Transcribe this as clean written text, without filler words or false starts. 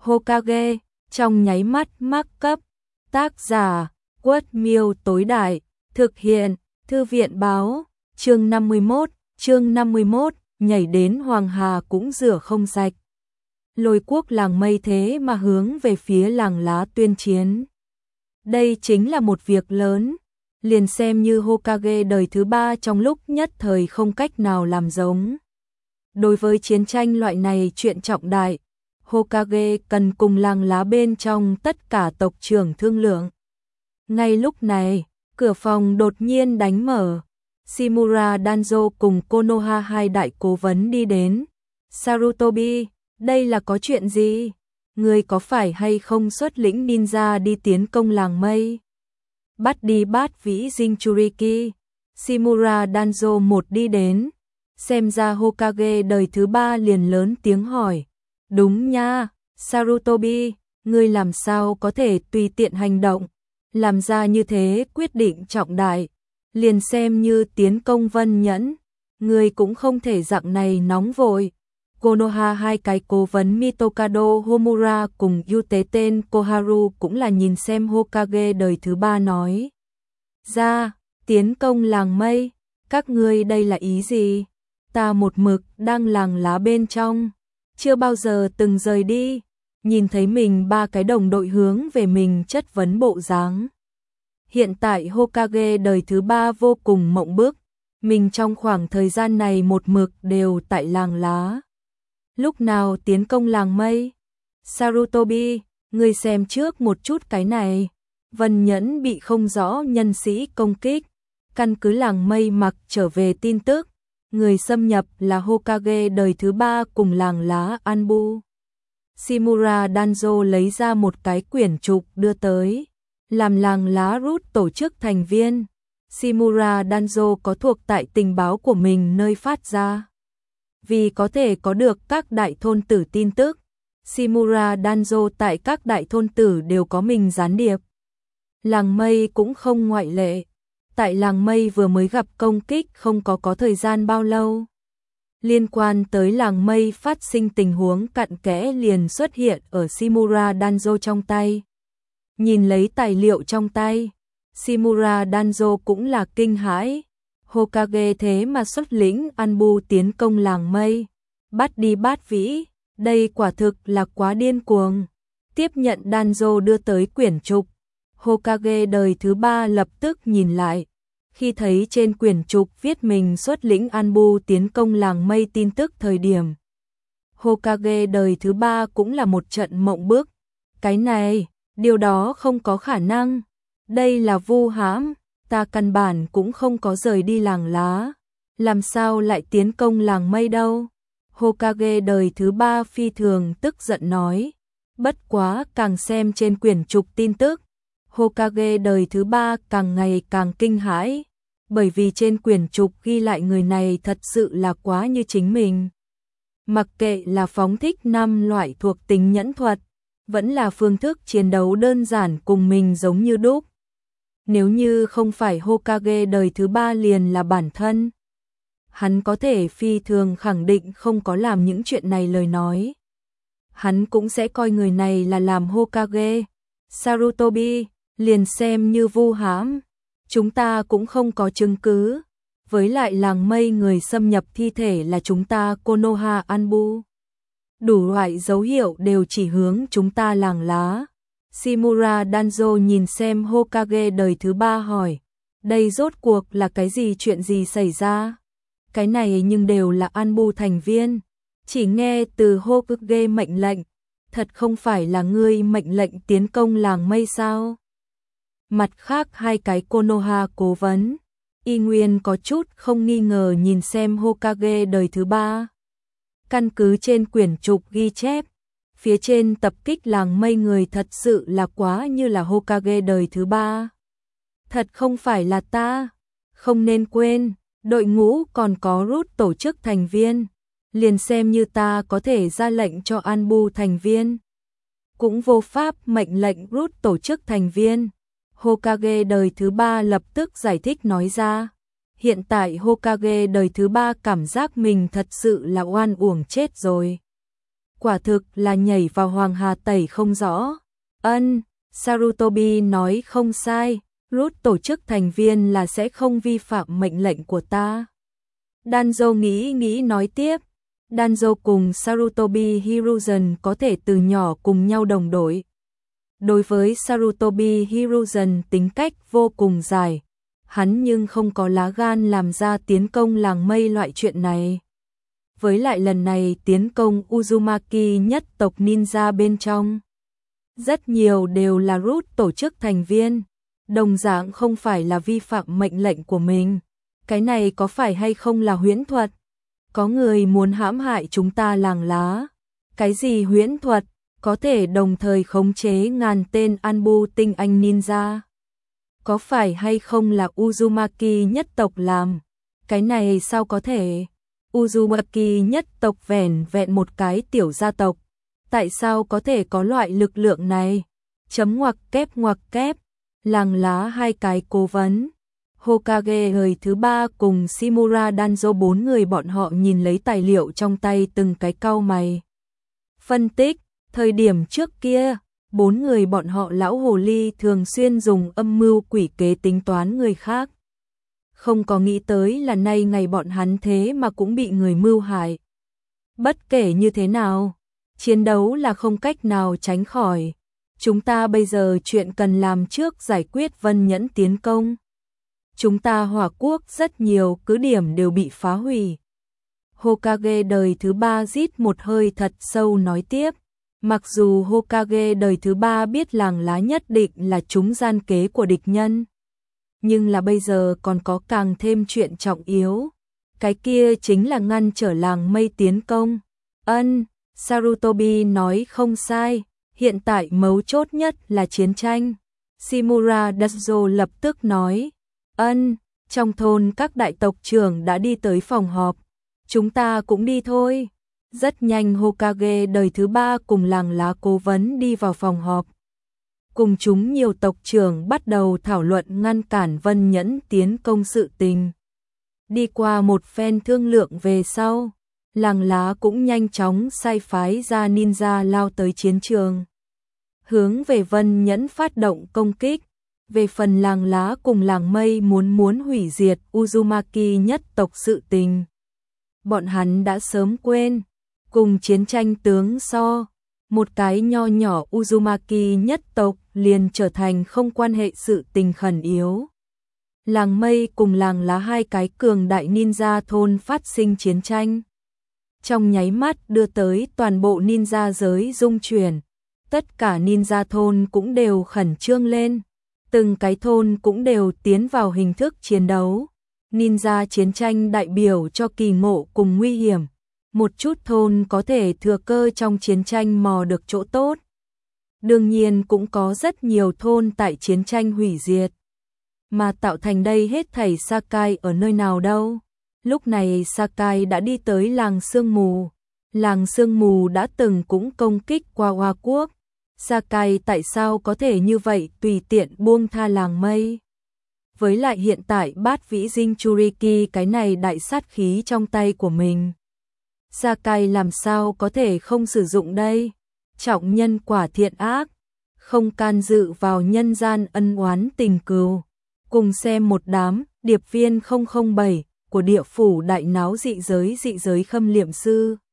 Hokage, trong nháy mắt mắc cấp. Tác giả, Quất Miêu tối đại, thực hiện, Thư viện báo, chương 51, nhảy đến Hoàng Hà cũng rửa không sạch. Lôi quốc làng mây thế mà hướng về phía làng lá tuyên chiến. Đây chính là một việc lớn, liền xem như Hokage đời thứ 3 trong lúc nhất thời không cách nào làm giống. Đối với chiến tranh loại này chuyện trọng đại, Hokage cần cùng làng lá bên trong tất cả tộc trưởng thương lượng. Ngay lúc này, cửa phòng đột nhiên đánh mở. Shimura Danzo cùng Konoha hai đại cố vấn đi đến. Sarutobi, đây là có chuyện gì? Người có phải hay không xuất lĩnh ninja đi tiến công làng mây? Bắt đi bát vĩ Jinchuriki. Shimura Danzo một đi đến. Xem ra Hokage đời thứ 3 liền lớn tiếng hỏi. Đúng nha, Sarutobi, ngươi làm sao có thể tùy tiện hành động, làm ra như thế quyết định trọng đại, liền xem như tiến công Vân Nhẫn, ngươi cũng không thể dạng này nóng vội. Konoha hai cái cố vấn Mitokado Homura cùng Yute tên Koharu cũng là nhìn xem Hokage đời thứ 3 nói. Ra, tiến công làng mây, các ngươi đây là ý gì? Ta một mực đang làng lá bên trong, chưa bao giờ từng rời đi, nhìn thấy mình ba cái đồng đội hướng về mình chất vấn bộ dáng. Hiện tại Hokage đời thứ 3 vô cùng mộng bức, mình trong khoảng thời gian này một mực đều tại làng lá. Lúc nào tiến công làng mây? Sarutobi, ngươi xem trước một chút cái này. Vân Nhẫn bị không rõ nhân sĩ công kích, căn cứ làng mây mặc trở về tin tức. Người xâm nhập là Hokage đời thứ 3 cùng làng lá Anbu. Shimura Danzo lấy ra một cái quyển trục đưa tới, làm làng lá rút tổ chức thành viên. Shimura Danzo có thuộc tại tình báo của mình nơi phát ra. Vì có thể có được các đại thôn tử tin tức, Shimura Danzo tại các đại thôn tử đều có mình gián điệp. Làng mây cũng không ngoại lệ. Tại làng mây vừa mới gặp công kích không có thời gian bao lâu. Liên quan tới làng mây phát sinh tình huống cặn kẽ liền xuất hiện ở Shimura Danzo trong tay. Nhìn lấy tài liệu trong tay, Shimura Danzo cũng là kinh hãi. Hokage thế mà xuất lĩnh Anbu tiến công làng mây, bắt đi bát vĩ, đây quả thực là quá điên cuồng. Tiếp nhận Danzo đưa tới quyển trục, Hokage đời thứ 3 lập tức nhìn lại. Khi thấy trên quyển trục viết mình xuất lĩnh Anbu tiến công làng mây tin tức thời điểm, Hokage đời thứ 3 cũng là một trận mộng bức. Cái này, điều đó không có khả năng. Đây là vu hãm, ta căn bản cũng không có rời đi làng lá. Làm sao lại tiến công làng mây đâu? Hokage đời thứ 3 phi thường tức giận nói. Bất quá càng xem trên quyển trục tin tức, Hokage đời thứ 3 càng ngày càng kinh hãi, bởi vì trên quyển trục ghi lại người này thật sự là quá như chính mình. Mặc kệ là phóng thích 5 loại thuộc tính nhẫn thuật, vẫn là phương thức chiến đấu đơn giản cùng mình giống như đúc. Nếu như không phải Hokage đời thứ 3 liền là bản thân, hắn có thể phi thường khẳng định không có làm những chuyện này lời nói. Hắn cũng sẽ coi người này là làm Hokage. Sarutobi, liền xem như vu hãm, chúng ta cũng không có chứng cứ. Với lại làng mây người xâm nhập thi thể là chúng ta Konoha Anbu. Đủ loại dấu hiệu đều chỉ hướng chúng ta làng lá. Shimura Danzo nhìn xem Hokage đời thứ 3 hỏi, đây rốt cuộc là cái gì, chuyện gì xảy ra? Cái này nhưng đều là Anbu thành viên, chỉ nghe từ Hokage mệnh lệnh, thật không phải là ngươi mệnh lệnh tiến công làng mây sao? Mặt khác hai cái Konoha cố vấn, y nguyên có chút không nghi ngờ nhìn xem Hokage đời thứ 3. Căn cứ trên quyển trục ghi chép, phía trên tập kích làng mây người thật sự là quá như là Hokage đời thứ 3. Thật không phải là ta, không nên quên, đội ngũ còn có rút tổ chức thành viên, liền xem như ta có thể ra lệnh cho Anbu thành viên, cũng vô pháp mệnh lệnh rút tổ chức thành viên. Hokage đời thứ 3 lập tức giải thích nói ra. Hiện tại Hokage đời thứ 3 cảm giác mình thật sự là oan uổng chết rồi. quả thực là nhảy vào hoàng hà tẩy không rõ. Sarutobi nói không sai, Root tổ chức thành viên là sẽ không vi phạm mệnh lệnh của ta. Danzo nghĩ nói tiếp. Danzo cùng Sarutobi Hiruzen có thể từ nhỏ cùng nhau đồng đội. Đối với Sarutobi Hiruzen tính cách vô cùng dài, hắn nhưng không có lá gan làm ra tiến công làng mây loại chuyện này. Với lại lần này tiến công Uzumaki nhất tộc ninja bên trong, rất nhiều đều là Root tổ chức thành viên, đồng dạng không phải là vi phạm mệnh lệnh của mình. Cái này có phải hay không là huyễn thuật? Có người muốn hãm hại chúng ta làng lá. Cái gì huyễn thuật? Có thể đồng thời khống chế ngàn tên Anbu tinh anh ninja. Có phải hay không là Uzumaki nhất tộc làm? Cái này sao có thể? Uzumaki nhất tộc vẻn vẹn một cái tiểu gia tộc. Tại sao có thể có loại lực lượng này? Chấm ngoặc kép. Làng lá hai cái cố vấn. Hokage người thứ ba cùng Shimura Danzo bốn người bọn họ nhìn lấy tài liệu trong tay từng cái cau mày. Phân tích, thời điểm trước kia, bốn người bọn họ lão hồ ly thường xuyên dùng âm mưu quỷ kế tính toán người khác. Không có nghĩ tới là nay ngày bọn hắn thế mà cũng bị người mưu hại. Bất kể như thế nào, chiến đấu là không cách nào tránh khỏi. Chúng ta bây giờ chuyện cần làm trước giải quyết Vân Nhẫn tiến công. Chúng ta Hỏa Quốc rất nhiều cứ điểm đều bị phá hủy. Hokage đời thứ ba rít một hơi thật sâu nói tiếp. Mặc dù Hokage đời thứ ba biết làng lá nhất định là trúng gian kế của địch nhân, nhưng là bây giờ còn có càng thêm chuyện trọng yếu. Cái kia chính là ngăn trở làng mây tiến công. Sarutobi nói không sai, hiện tại mấu chốt nhất là chiến tranh. Shimura Danzo lập tức nói. Trong thôn các đại tộc trưởng đã đi tới phòng họp. Chúng ta cũng đi thôi. Rất nhanh Hokage đời thứ ba cùng làng lá cố vấn đi vào phòng họp. Cùng chúng nhiều tộc trưởng bắt đầu thảo luận ngăn cản Vân Nhẫn tiến công sự tình. Đi qua một phen thương lượng về sau, làng lá cũng nhanh chóng sai phái ra ninja lao tới chiến trường, hướng về Vân Nhẫn phát động công kích. Về phần làng lá cùng làng mây muốn hủy diệt Uzumaki nhất tộc sự tình, bọn hắn đã sớm quên. Cùng chiến tranh tướng so, một cái nho nhỏ Uzumaki nhất tộc liền trở thành không quan hệ sự tình khẩn yếu. Làng mây cùng làng lá hai cái cường đại ninja thôn phát sinh chiến tranh. Trong nháy mắt đưa tới toàn bộ ninja giới rung chuyển. Tất cả ninja thôn cũng đều khẩn trương lên. Từng cái thôn cũng đều tiến vào hình thức chiến đấu. Ninja chiến tranh đại biểu cho kỳ ngộ cùng nguy hiểm. Một chút thôn có thể thừa cơ trong chiến tranh mò được chỗ tốt. Đương nhiên cũng có rất nhiều thôn tại chiến tranh hủy diệt. Mà tạo thành đây hết thảy Sakai ở nơi nào đâu. Lúc này Sakai đã đi tới làng sương mù. Làng sương mù đã từng cũng công kích qua Hoa Quốc. Sakai tại sao có thể như vậy tùy tiện buông tha làng mây? Với lại hiện tại bát vĩ Jinchuriki cái này đại sát khí trong tay của mình. Sakai làm sao có thể không sử dụng đây? Trọng nhân quả thiện ác, không can dự vào nhân gian ân oán tình cừu. Cùng xem một đám điệp viên 007 của địa phủ đại náo dị giới khâm liệm sư.